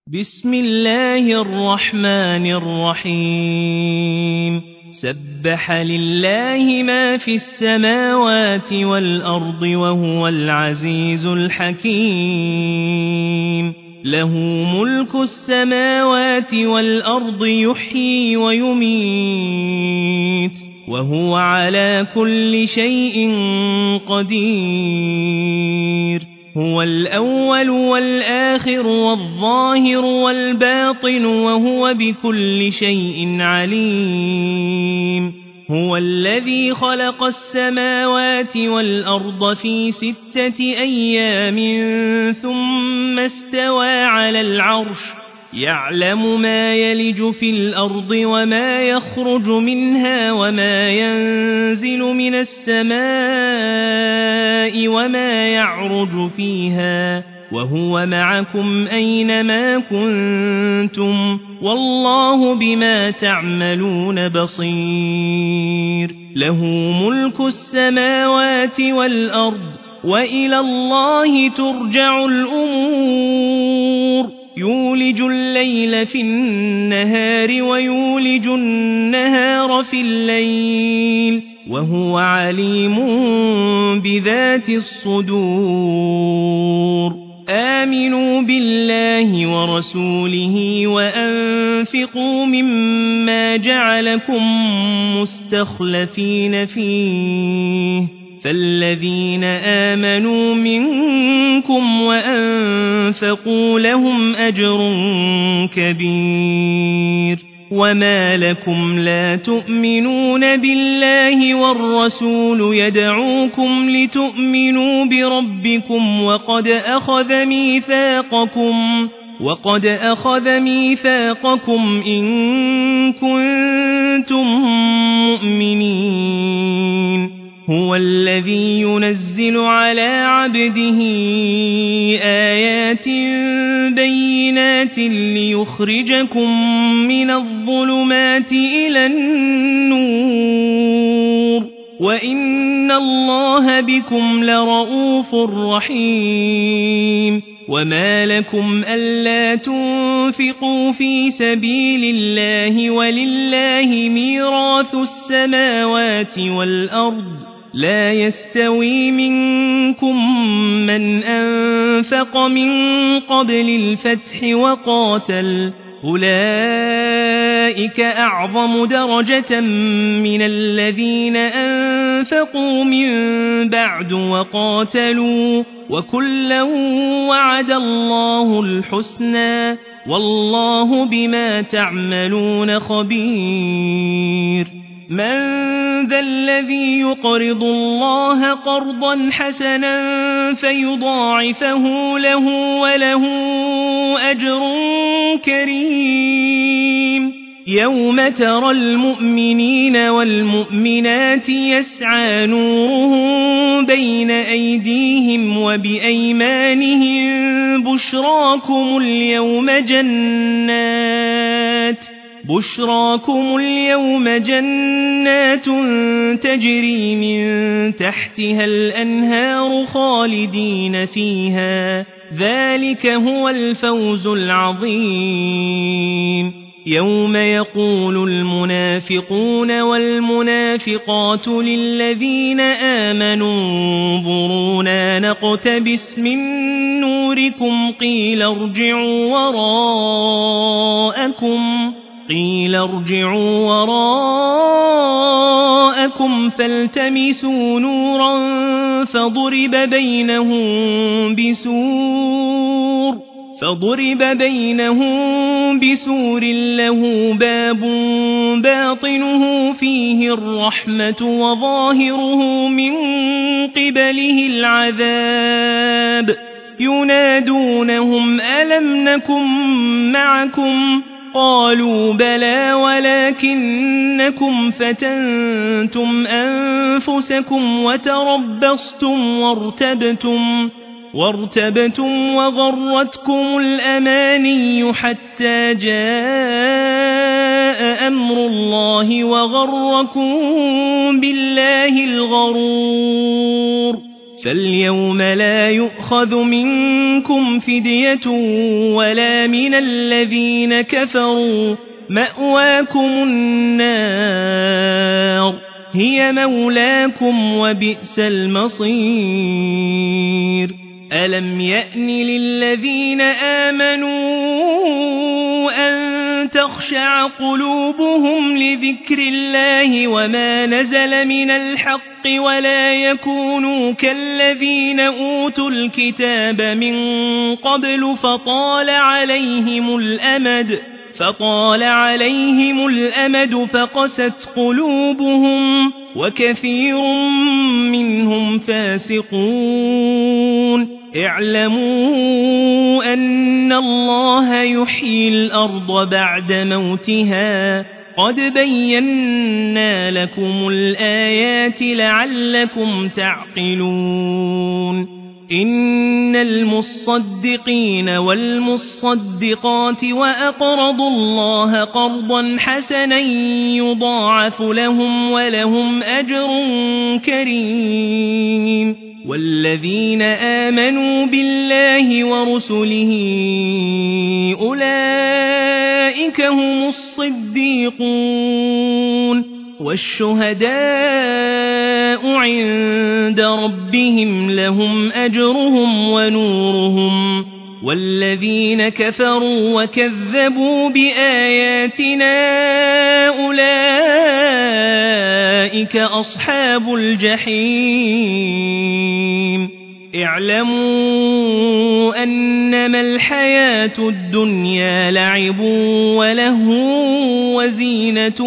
بسم الله الرحمن الرحيم سبح لله ما في السماوات والأرض وهو العزيز الحكيم له ملك السماوات والأرض يحيي ويميت وهو على كل شيء قدير هو الأول والآخر والظاهر والباطن وهو بكل شيء عليم هو الذي خلق السماوات والأرض في 6 أيام ثم استوى على العرش يعلم ما يلج في الأرض وما يخرج منها وما ينزل من السماء وما يعرج فيها وهو معكم أينما كنتم والله بما تعملون بصير له ملك السماوات والأرض وإلى الله ترجع الأمور يولج الليل في النهار ويولج النهار في الليل وهو عليم بذات الصدور آمنوا بالله ورسوله وأنفقوا مما جعلكم مستخلفين فيه فالذين آمنوا منكم وأنفقوا لهم أجر كبير وما لكم لا تؤمنون بالله والرسول يدعوكم لتؤمنوا بربكم وقد أخذ ميثاقكم إن كنتم مؤمنين هو الذي ينزل على عبده آيات بينات ليخرجكم من الظلمات إلى النور وإن الله بكم لرءوف رحيم وما لكم ألا تنفقوا في سبيل الله ولله ميراث السماوات والأرض لا يستوي منكم من أنفق من قبل الفتح وقاتل أولئك أعظم درجة من الذين أنفقوا من بعد وقاتلوا وكلا وعد الله الحسنى والله بما تعملون خبير من ذا الذي يقرض الله قرضا حسنا فيضاعفه له وله أجر كريم يوم ترى المؤمنين والمؤمنات يسعى نورهم بين أيديهم وبأيمانهم بشراكم اليوم جنات تجري من تحتها الأنهار خالدين فيها ذلك هو الفوز العظيم يوم يقول المنافقون والمنافقات للذين آمنوا انظرونا نقتبس من نوركم قيل ارجعوا وراءكم فالتمسوا نورا فضرب بينهم بسور له باب باطنه فيه الرحمة وظاهره من قبله العذاب ينادونهم ألم نكن معكم قالوا بلى ولكنكم فتنتم أنفسكم وتربصتم وارتبتم وغرتكم الأماني حتى جاء أمر الله وغركم بالله الغرور فاليوم لا يؤخذ منكم فدية ولا من الذين كفروا مأواكم النار هي مولاكم وبئس المصير ألم يأن للذين آمنوا أن تخشع قلوبهم لذكر الله وما نزل من الحق ولا يكونوا كالذين أوتوا الكتاب من قبل فطال عليهم الأمد فقست قلوبهم وكثير منهم فاسقون اعلموا أن الله يحيي الأرض بعد موتها قد بينا لكم الآيات لعلكم تعقلون إن المصدقين والمصدقات وأقرضوا الله قرضا حسنا يضاعف لهم ولهم أجر كريم والذين آمنوا بالله ورسله أولئك هم الصديقون والشهداء عند ربهم لهم أجرهم ونورهم والذين كفروا وكذبوا بآياتنا أولئك أصحاب الجحيم اعلموا أنما الحياة الدنيا لعب ولهو وزينة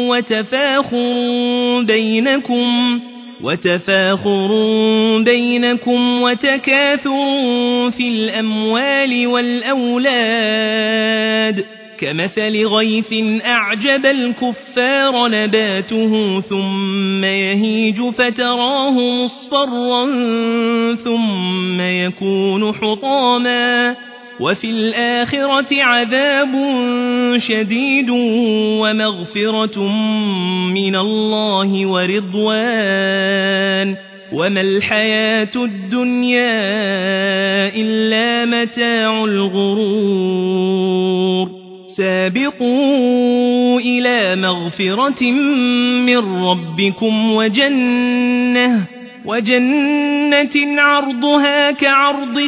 وتفاخر بينكم وتكاثر في الأموال والأولاد كمثل غيث أعجب الكفار نباته ثم يهيج فتراه مصفرا ثم يكون حطاما وفي الآخرة عذاب شديد ومغفرة من الله ورضوان وما الحياة الدنيا إلا متاع الغرور سابقوا إلى مغفرة من ربكم وجنة عرضها كعرض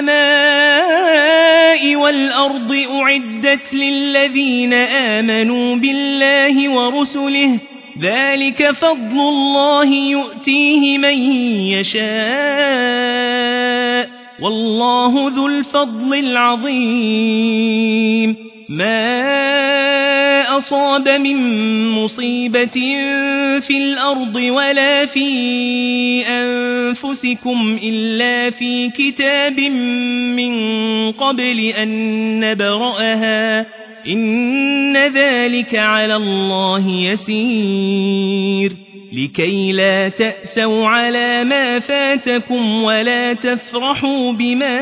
السماء والأرض أعدت للذين آمنوا بالله ورسله ذلك فضل الله يؤتيه من يشاء والله ذو الفضل العظيم ما أصاب من مصيبة في الأرض ولا في أنفسكم إلا في كتاب من قبل أن نبرأها إن ذلك على الله يسير لكي لا تأسوا على ما فاتكم ولا تفرحوا بما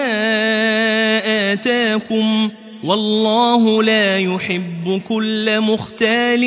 آتاكم والله لا يحب كل مختال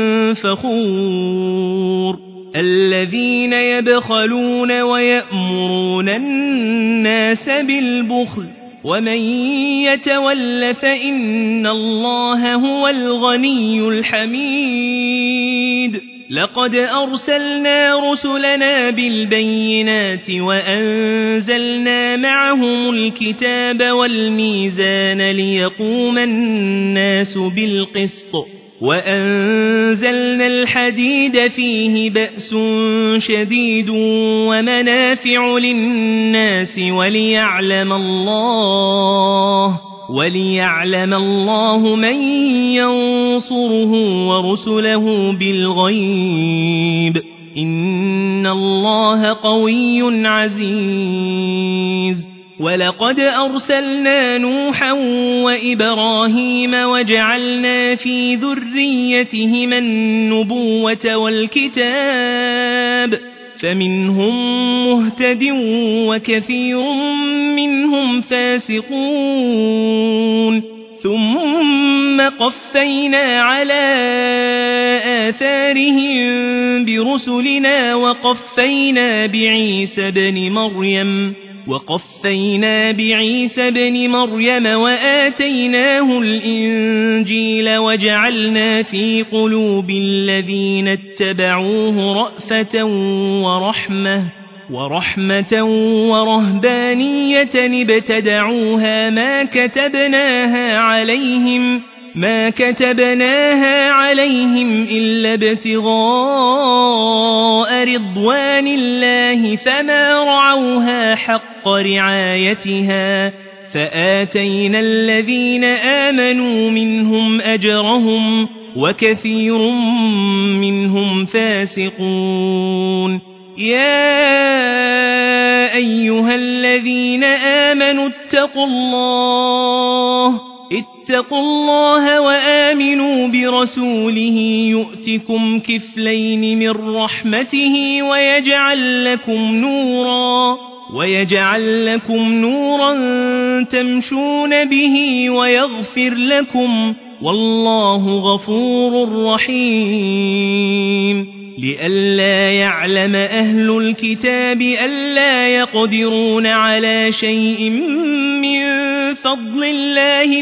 فخور الذين يبخلون ويأمرون الناس بالبخل ومن يتول فإن الله هو الغني الحميد لقد أرسلنا رسلنا بالبينات وأنزلنا معهم الكتاب والميزان ليقوم الناس بالقسط وأنزلنا الحديد فيه بأس شديد ومنافع للناس وليعلم الله من ينصره ورسله بالغيب إن الله قوي عزيز ولقد أرسلنا نوحا وإبراهيم وجعلنا في ذريتهما النبوة والكتاب فمنهم مهتد وكثير منهم فاسقون ثم قفينا على آثارهم برسلنا وقفينا بعيسى بن مريم وآتيناه الإنجيل وجعلنا في قلوب الذين اتبعوه رأفة ورهبانية ابتدعوها ما كتبناها عليهم إلا ابتغاء رضوان الله فما رعوها حق رعايتها فآتينا الذين آمنوا منهم أجرهم وكثير منهم فاسقون. يا أيها الذين آمنوا اتقوا الله وآمنوا برسوله يؤتكم كفلين من رحمته ويجعل لكم نورا تمشون به ويغفر لكم والله غفور رحيم. لئلا يعلم أهل الكتاب ألا يقدرون على شيء من فضل الله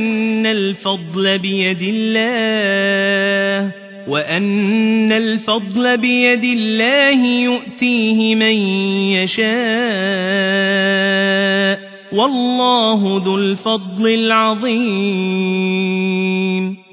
وأن الفضل بيد الله يؤتيه من يشاء والله ذو الفضل العظيم.